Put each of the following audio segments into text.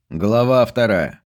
Глава 2.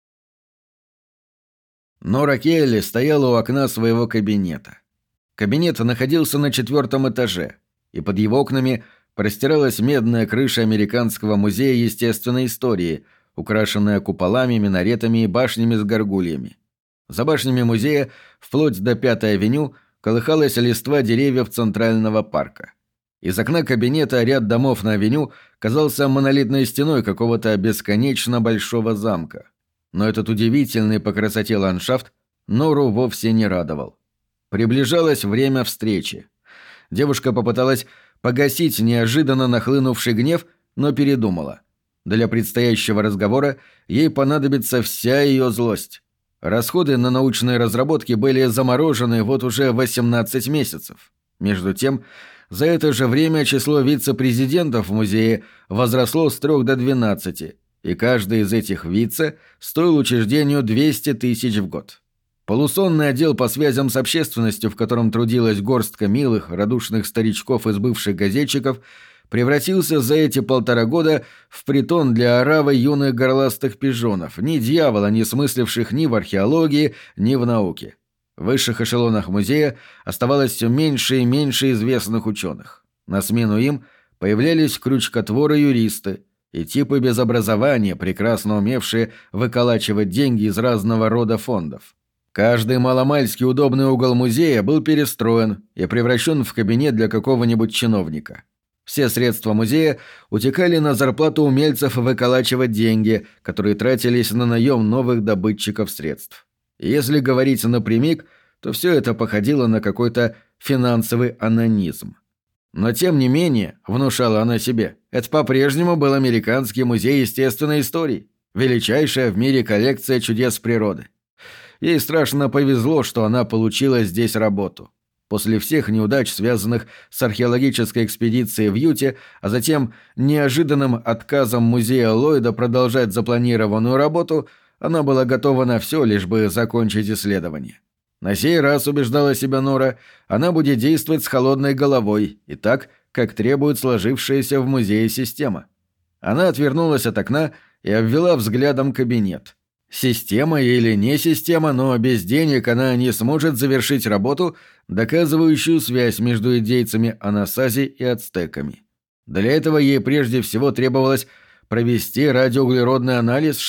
Нора Келли стояла у окна своего кабинета. Кабинет находился на 4-м этаже, и под его окнами простиралась медная крыша Американского музея естественной истории, украшенная куполами, минаретами и башнями с горгульями. За башнями музея, вплоть до 5-й авеню, колыхалась листва деревьев Центрального парка. Из окна кабинета ряд домов на авеню казался монолитной стеной какого-то бесконечно большого замка. Но этот удивительный по красоте ландшафт Нору вовсе не радовал. Приближалось время встречи. Девушка попыталась погасить неожиданно нахлынувший гнев, но передумала. Для предстоящего разговора ей понадобится вся ее злость. Расходы на научные разработки были заморожены вот уже 18 месяцев. Между тем, за это же время число вице-президентов в музее возросло с 3 до 12, и каждый из этих вице стоил учреждению 200 тысяч в год. Полусонный отдел по связям с общественностью, в котором трудилась горстка милых, радушных старичков из бывших газетчиков, превратился за эти 1,5 года в притон для оравы юных горластых пижонов, ни дьявола, не смысливших ни в археологии, ни в науке. В высших эшелонах музея оставалось все меньше и меньше известных ученых. На смену им появлялись крючкотворы-юристы и типы без образования, прекрасно умевшие выколачивать деньги из разного рода фондов. Каждый маломальски удобный угол музея был перестроен и превращен в кабинет для какого-нибудь чиновника. Все средства музея утекали на зарплату умельцев выколачивать деньги, которые тратились на наем новых добытчиков средств. Если говорить напрямик, то все это походило на какой-то финансовый анонизм. Но тем не менее, внушала она себе, это по-прежнему был Американский музей естественной истории, величайшая в мире коллекция чудес природы. Ей страшно повезло, что она получила здесь работу. После всех неудач, связанных с археологической экспедицией в Юте, а затем неожиданным отказом музея Ллойда продолжать запланированную работу, она была готова на все, лишь бы закончить исследование. На сей раз, убеждала себя Нора, она будет действовать с холодной головой и так, как требует сложившаяся в музее система. Она отвернулась от окна и обвела взглядом кабинет. Система или не система, но без денег она не сможет завершить работу, доказывающую связь между индейцами Анасази и ацтеками. Для этого ей прежде всего требовалось провести радиоуглеродный анализ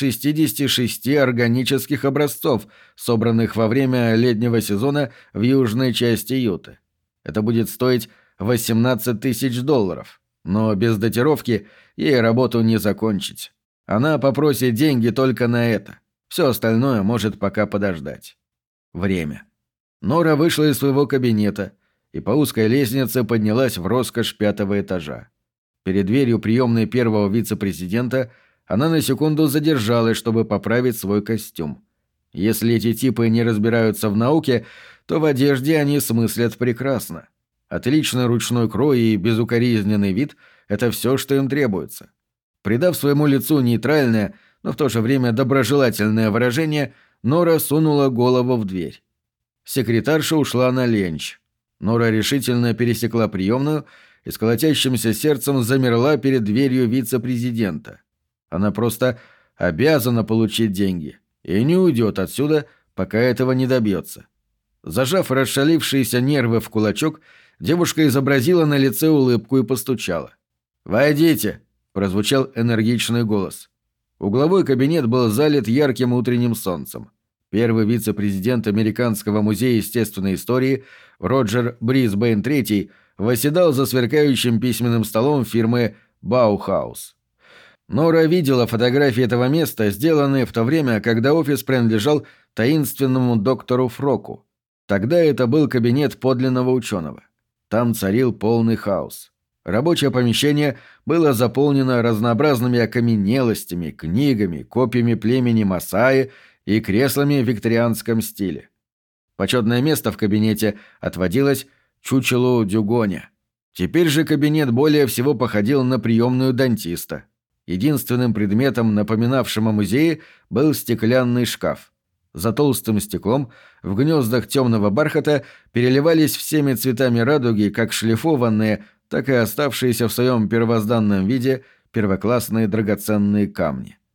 66 органических образцов, собранных во время летнего сезона в южной части Юты. Это будет стоить $18 тысяч, но без датировки ей работу не закончить. Она попросит деньги только на это. Все остальное может пока подождать. Время. Нора вышла из своего кабинета и по узкой лестнице поднялась в роскошь 5-го этажа. Перед дверью приемной первого вице-президента она на секунду задержалась, чтобы поправить свой костюм. Если эти типы не разбираются в науке, то в одежде они смыслят прекрасно. Отличный ручной крой и безукоризненный вид – это все, что им требуется. Придав своему лицу нейтральное, но в то же время доброжелательное выражение, Нора сунула голову в дверь. Секретарша ушла на ленч. Нора решительно пересекла приемную и с колотящимся сердцем замерла перед дверью вице-президента. Она просто обязана получить деньги и не уйдет отсюда, пока этого не добьется. Зажав расшалившиеся нервы в кулачок, девушка изобразила на лице улыбку и постучала. «Войдите!» – прозвучал энергичный голос. Угловой кабинет был залит ярким утренним солнцем. Первый вице-президент Американского музея естественной истории Роджер Брисбейн III восседал за сверкающим письменным столом фирмы «Баухаус». Нора видела фотографии этого места, сделанные в то время, когда офис принадлежал таинственному доктору Фроку. Тогда это был кабинет подлинного ученого. Там царил полный хаос. Рабочее помещение было заполнено разнообразными окаменелостями, книгами, копиями племени Масаи и креслами в викторианском стиле. Почетное место в кабинете отводилось чучелу Дюгоня. Теперь же кабинет более всего походил на приемную дантиста. Единственным предметом, напоминавшим о музее, был стеклянный шкаф. За толстым стеклом в гнездах темного бархата переливались всеми цветами радуги как шлифованные, так и оставшиеся в своем первозданном виде первоклассные драгоценные камни. По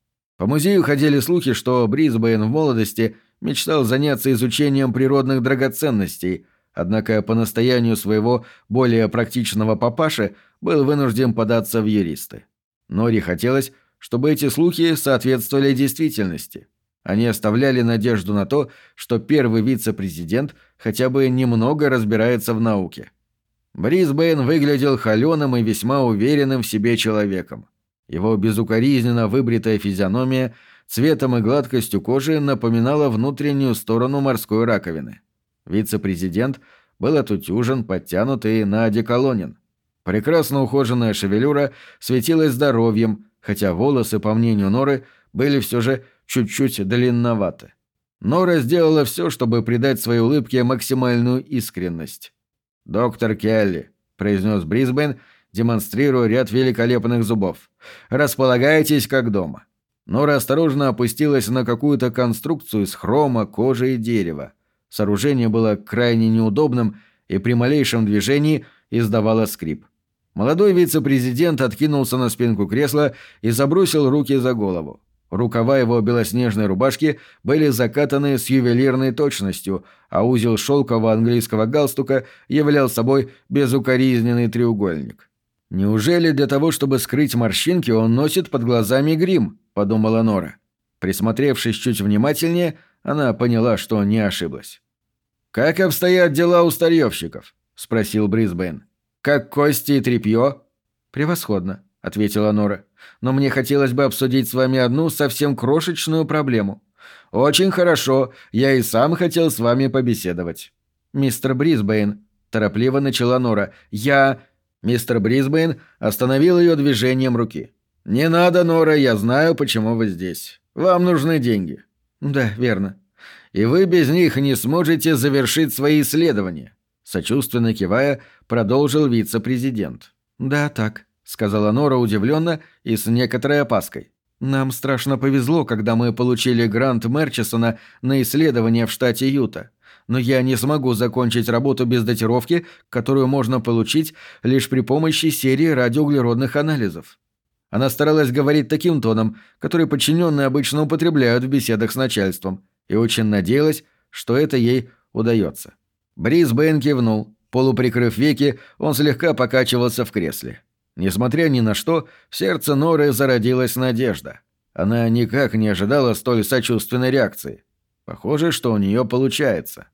По музею ходили слухи, что Брисбейн в молодости мечтал заняться изучением природных драгоценностей, однако по настоянию своего более практичного папаши был вынужден податься в юристы. Нори хотелось, чтобы эти слухи соответствовали действительности. Они оставляли надежду на то, что первый вице-президент хотя бы немного разбирается в науке. Брисбейн выглядел холёным и весьма уверенным в себе человеком. Его безукоризненно выбритая физиономия цветом и гладкостью кожи напоминала внутреннюю сторону морской раковины. Вице-президент был отутюжен, подтянут и наодеколонен. Прекрасно ухоженная шевелюра светилась здоровьем, хотя волосы, по мнению Норы, были все же чуть-чуть длинноваты. Нора сделала все, чтобы придать своей улыбке максимальную искренность. «Доктор Келли», — произнес Брисбейн, демонстрируя ряд великолепных зубов, — «располагайтесь как дома». Нора осторожно опустилась на какую-то конструкцию из хрома, кожи и дерева. Сооружение было крайне неудобным и при малейшем движении издавало скрип. Молодой вице-президент откинулся на спинку кресла и забросил руки за голову. Рукава его белоснежной рубашки были закатаны с ювелирной точностью, а узел шелкового английского галстука являл собой безукоризненный треугольник. «Неужели для того, чтобы скрыть морщинки, он носит под глазами грим?» – подумала Нора. Присмотревшись чуть внимательнее, она поняла, что не ошиблась. «Как обстоят дела у старьевщиков?» – спросил Брисбейн. «Как кости и тряпье?» «Превосходно», — ответила Нора. «Но мне хотелось бы обсудить с вами одну совсем крошечную проблему». «Очень хорошо. Я и сам хотел с вами побеседовать». «Мистер Брисбейн», — торопливо начала Нора, — «я...» Мистер Брисбейн остановил ее движением руки. «Не надо, Нора, я знаю, почему вы здесь. Вам нужны деньги». «Да, верно». «И вы без них не сможете завершить свои исследования», — сочувственно кивая, продолжил вице-президент. «Да, так», — сказала Нора удивленно и с некоторой опаской. «Нам страшно повезло, когда мы получили грант Мерчисона на исследование в штате Юта. Но я не смогу закончить работу без датировки, которую можно получить лишь при помощи серии радиоуглеродных анализов». Она старалась говорить таким тоном, который подчиненные обычно употребляют в беседах с начальством, и очень надеялась, что это ей удается. Брисбейн кивнул. Полуприкрыв веки, он слегка покачивался в кресле. Несмотря ни на что, в сердце Норы зародилась надежда. Она никак не ожидала столь сочувственной реакции. Похоже, что у нее получается.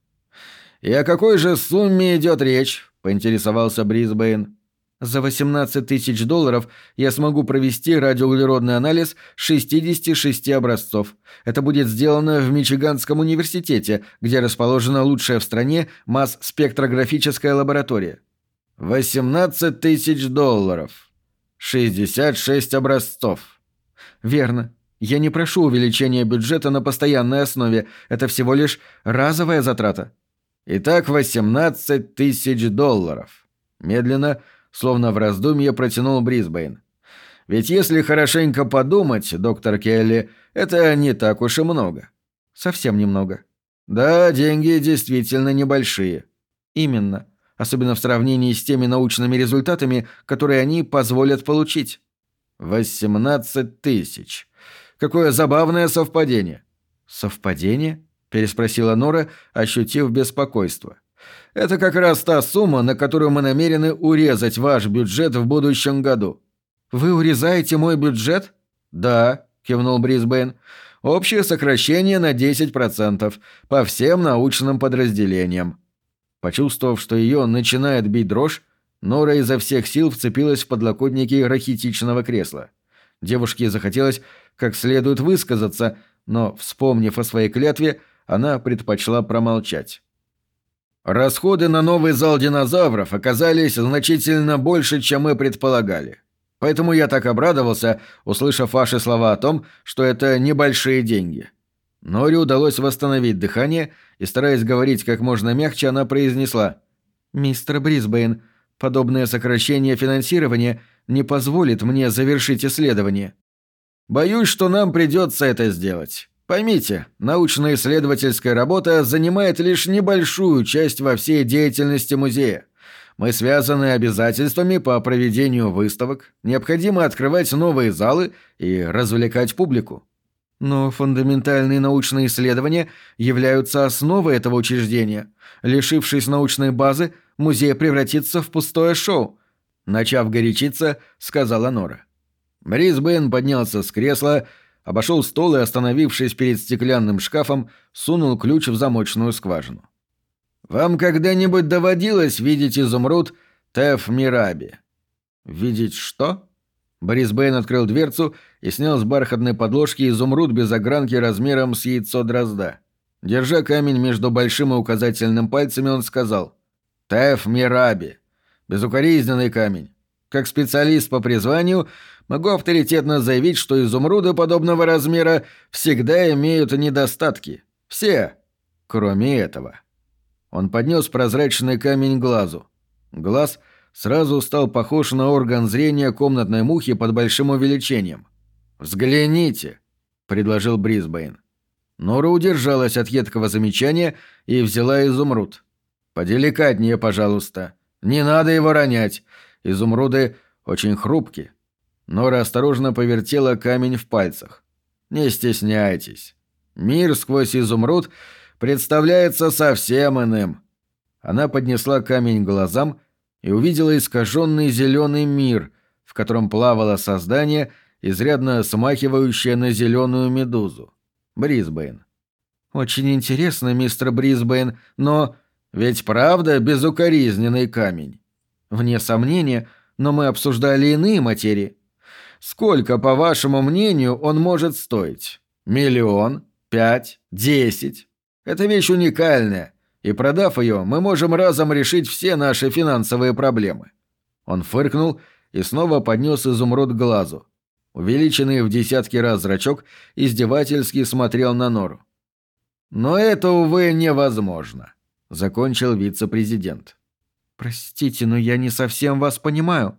«И о какой же сумме идет речь?» — поинтересовался Брисбейн. «За $18 тысяч я смогу провести радиоуглеродный анализ 66 образцов. Это будет сделано в Мичиганском университете, где расположена лучшая в стране масс-спектрографическая лаборатория». $18 тысяч. 66 образцов. «Верно. Я не прошу увеличения бюджета на постоянной основе. Это всего лишь разовая затрата». «Итак, $18 тысяч». Медленно, словно в раздумье, протянул Брисбейн. «Ведь если хорошенько подумать, доктор Келли, это не так уж и много». «Совсем немного». «Да, деньги действительно небольшие». «Именно. Особенно в сравнении с теми научными результатами, которые они позволят получить». 18 тысяч. Какое забавное совпадение». «Совпадение?» — переспросила Нора, ощутив беспокойство. «Это как раз та сумма, на которую мы намерены урезать ваш бюджет в будущем году». «Вы урезаете мой бюджет?» «Да», — кивнул Брисбейн. «Общее сокращение на 10% по всем научным подразделениям». Почувствовав, что ее начинает бить дрожь, Нора изо всех сил вцепилась в подлокотники рахитичного кресла. Девушке захотелось как следует высказаться, но, вспомнив о своей клятве, она предпочла промолчать. «Расходы на новый зал динозавров оказались значительно больше, чем мы предполагали. Поэтому я так обрадовался, услышав ваши слова о том, что это небольшие деньги». Норе удалось восстановить дыхание, и, стараясь говорить как можно мягче, она произнесла: «Мистер Брисбейн, подобное сокращение финансирования не позволит мне завершить исследование». «Боюсь, что нам придется это сделать. Поймите, научно-исследовательская работа занимает лишь небольшую часть во всей деятельности музея. Мы связаны обязательствами по проведению выставок, необходимо открывать новые залы и развлекать публику». Но фундаментальные научные исследования являются основой этого учреждения. Лишившись научной базы, музей превратится в пустое шоу. Начав горячиться, сказала Нора. Брисбейн поднялся с кресла, обошел стол и, остановившись перед стеклянным шкафом, сунул ключ в замочную скважину. «Вам когда-нибудь доводилось видеть изумруд Теф Мираби?» «Видеть что?» Брисбейн открыл дверцу и снял с бархатной подложки изумруд без огранки размером с яйцо дрозда. Держа камень между большим и указательным пальцами, он сказал: «Теф Мираби. Безукоризненный камень. Как специалист по призванию могу авторитетно заявить, что изумруды подобного размера всегда имеют недостатки. Все, кроме этого». Он поднес прозрачный камень к глазу. Глаз сразу стал похож на орган зрения комнатной мухи под большим увеличением. «Взгляните», — предложил Брисбейн. Нора удержалась от едкого замечания и взяла изумруд. «Поделикатнее, пожалуйста. Не надо его ронять. Изумруды очень хрупкие». Нора осторожно повертела камень в пальцах. «Не стесняйтесь. Мир сквозь изумруд представляется совсем иным». Она поднесла камень к глазам и увидела искаженный зеленый мир, в котором плавало создание, изрядно смахивающее на зеленую медузу. Брисбейн. «Очень интересно, мистер Брисбейн, но ведь правда безукоризненный камень?» «Вне сомнения, но мы обсуждали иные материи. Сколько, по вашему мнению, он может стоить? 1 000 000? 5? 10? Это вещь уникальная, и, продав ее, мы можем разом решить все наши финансовые проблемы». Он фыркнул и снова поднес изумруд к глазу. Увеличенный в десятки раз зрачок издевательски смотрел на Нору. «Но это, увы, невозможно», — закончил вице-президент. «Простите, но я не совсем вас понимаю».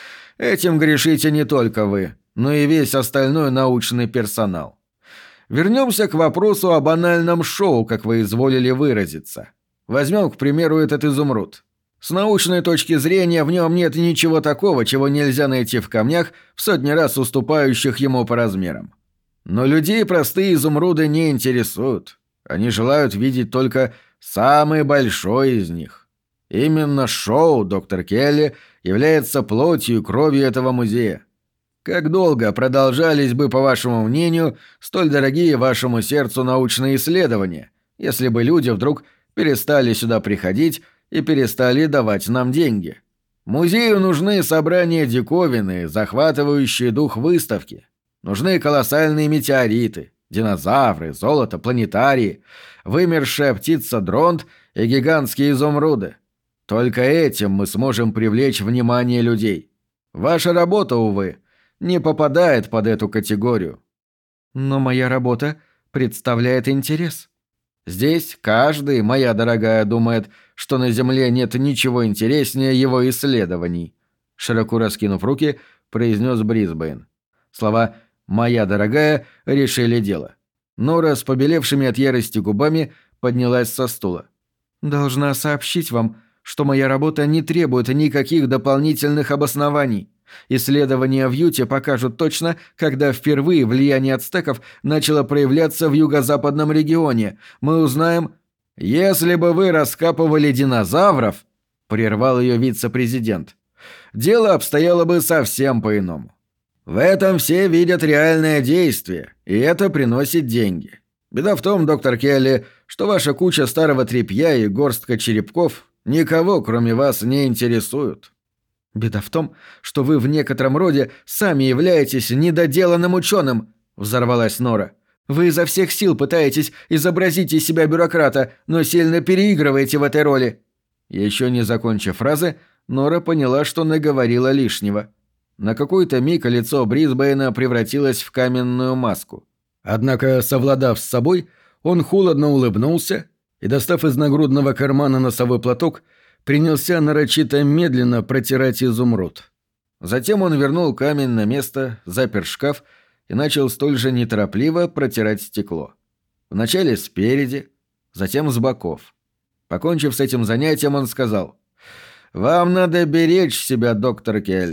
«Этим грешите не только вы, но и весь остальной научный персонал. Вернемся к вопросу о банальном шоу, как вы изволили выразиться. Возьмем, к примеру, этот изумруд. С научной точки зрения в нем нет ничего такого, чего нельзя найти в камнях, в сотни раз уступающих ему по размерам. Но людей простые изумруды не интересуют. Они желают видеть только самый большой из них. Именно шоу, доктор Келли, является плотью и кровью этого музея. Как долго продолжались бы, по вашему мнению, столь дорогие вашему сердцу научные исследования, если бы люди вдруг перестали сюда приходить и перестали давать нам деньги? Музею нужны собрания диковины, захватывающие дух выставки. Нужны колоссальные метеориты, динозавры, золото, планетарии, вымершая птица дронт и гигантские изумруды. Только этим мы сможем привлечь внимание людей. Ваша работа, увы, не попадает под эту категорию». «Но моя работа представляет интерес». «Здесь каждый, моя дорогая, думает, что на Земле нет ничего интереснее его исследований», — широко раскинув руки, произнес Брисбейн. Слова «моя дорогая» решили дело. Нора с побелевшими от ярости губами поднялась со стула. «Должна сообщить вам, что моя работа не требует никаких дополнительных обоснований. Исследования в Юте покажут точно, когда впервые влияние ацтеков начало проявляться в юго-западном регионе. Мы узнаем...» «Если бы вы раскапывали динозавров», — прервал ее вице-президент, — «дело обстояло бы совсем по-иному. В этом все видят реальное действие, и это приносит деньги. Беда в том, доктор Келли, что ваша куча старого тряпья и горстка черепков никого, кроме вас, не интересуют». «Беда в том, что вы в некотором роде сами являетесь недоделанным ученым», — взорвалась Нора. «Вы изо всех сил пытаетесь изобразить из себя бюрократа, но сильно переигрываете в этой роли». Еще не закончив фразы, Нора поняла, что наговорила лишнего. На какой-то миг лицо Брисбейна превратилось в каменную маску. Однако, совладав с собой, он холодно улыбнулся и, достав из нагрудного кармана носовой платок, принялся нарочито медленно протирать изумруд. Затем он вернул камень на место, запер шкаф и начал столь же неторопливо протирать стекло. Вначале спереди, затем с боков. Покончив с этим занятием, он сказал: «Вам надо беречь себя, доктор Келли.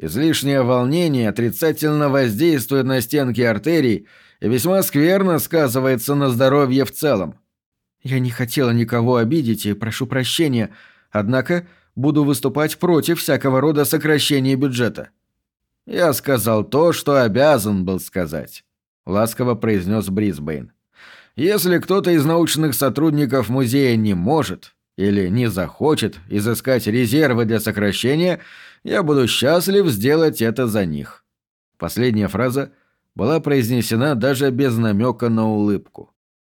Излишнее волнение отрицательно воздействует на стенки артерий и весьма скверно сказывается на здоровье в целом. Я не хотела никого обидеть и прошу прощения, однако буду выступать против всякого рода сокращения бюджета. Я сказал то, что обязан был сказать, ласково произнес Брисбейн. Если кто-то из научных сотрудников музея не может или не захочет изыскать резервы для сокращения, я буду счастлив сделать это за них. Последняя фраза была произнесена даже без намека на улыбку.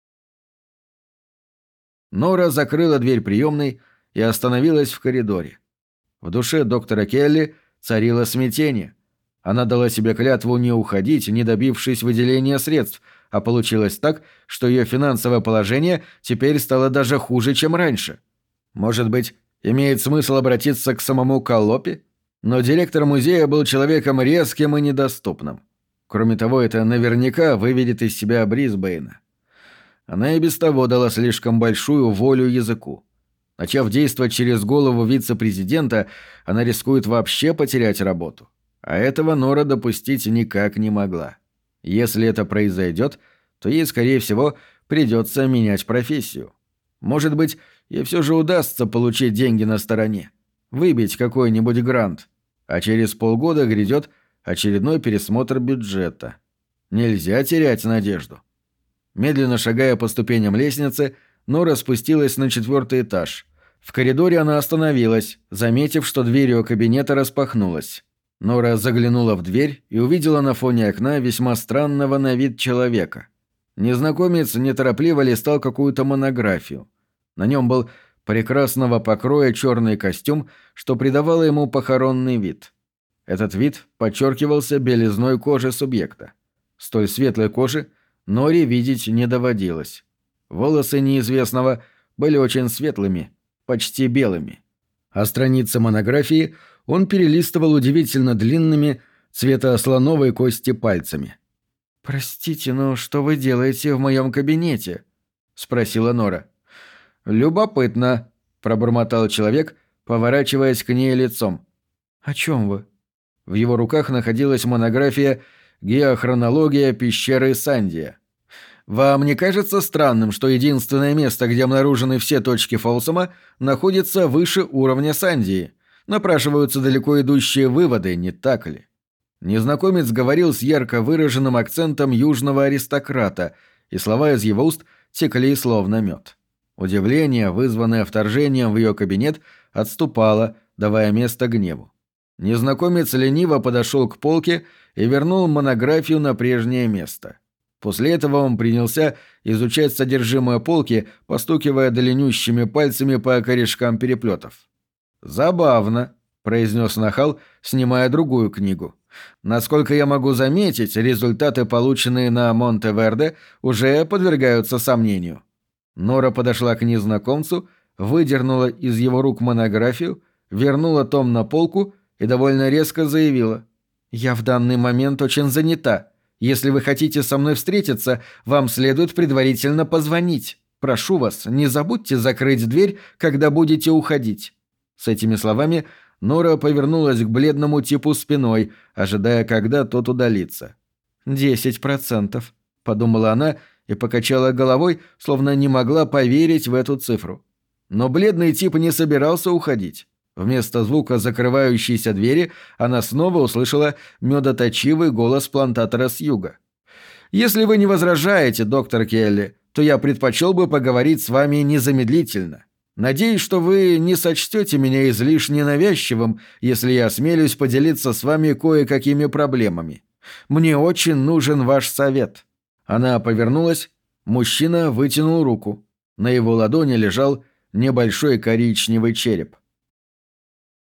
Нора закрыла дверь приемной и остановилась в коридоре. В душе доктора Келли царило смятение. Она дала себе клятву не уходить, не добившись выделения средств, а получилось так, что ее финансовое положение теперь стало даже хуже, чем раньше. Может быть, имеет смысл обратиться к самому Коллопи? Но директор музея был человеком резким и недоступным. Кроме того, это наверняка выведет из себя Брисбейна. Она и без того дала слишком большую волю языку. Начав действовать через голову вице-президента, она рискует вообще потерять работу. А этого Нора допустить никак не могла. Если это произойдет, то ей, скорее всего, придется менять профессию. Может быть, ей все же удастся получить деньги на стороне, выбить какой-нибудь грант, а через полгода грядет очередной пересмотр бюджета. Нельзя терять надежду. Медленно шагая по ступеням лестницы, Нора спустилась на 4-й этаж. В коридоре она остановилась, заметив, что дверь ее кабинета распахнулась. Нора заглянула в дверь и увидела на фоне окна весьма странного на вид человека. Незнакомец неторопливо листал какую-то монографию. На нем был прекрасного покроя черный костюм, что придавало ему похоронный вид. Этот вид подчеркивался белизной кожи субъекта. Столь светлой кожи Норе видеть не доводилось. Волосы неизвестного были очень светлыми, почти белыми. А страницы монографии он перелистывал удивительно длинными, цвета слоновой кости пальцами. «Простите, но что вы делаете в моем кабинете?» — спросила Нора. «Любопытно», — пробормотал человек, поворачиваясь к ней лицом. «О чем вы?» В его руках находилась монография «Геохронология пещеры Сандия». «Вам не кажется странным, что единственное место, где обнаружены все точки Фолсома, находится выше уровня Сандии? Напрашиваются далеко идущие выводы, не так ли?» Незнакомец говорил с ярко выраженным акцентом южного аристократа, и слова из его уст текли словно мед. Удивление, вызванное вторжением в ее кабинет, отступало, давая место гневу. Незнакомец лениво подошел к полке и вернул монографию на прежнее место. После этого он принялся изучать содержимое полки, постукивая длиннющими пальцами по корешкам переплетов. «Забавно», — произнес нахал, снимая другую книгу. «Насколько я могу заметить, результаты, полученные на Монте-Верде, уже подвергаются сомнению». Нора подошла к незнакомцу, выдернула из его рук монографию, вернула том на полку и довольно резко заявила: «Я в данный момент очень занята. Если вы хотите со мной встретиться, вам следует предварительно позвонить. Прошу вас, не забудьте закрыть дверь, когда будете уходить». С этими словами Нора повернулась к бледному типу спиной, ожидая, когда тот удалится. 10%, — подумала она и покачала головой, словно не могла поверить в эту цифру. Но бледный тип не собирался уходить. Вместо звука закрывающейся двери она снова услышала медоточивый голос плантатора с юга. «Если вы не возражаете, доктор Келли, то я предпочел бы поговорить с вами незамедлительно. Надеюсь, что вы не сочтете меня излишне навязчивым, если я осмелюсь поделиться с вами кое-какими проблемами. Мне очень нужен ваш совет». Она повернулась, мужчина вытянул руку. На его ладони лежал небольшой коричневый череп.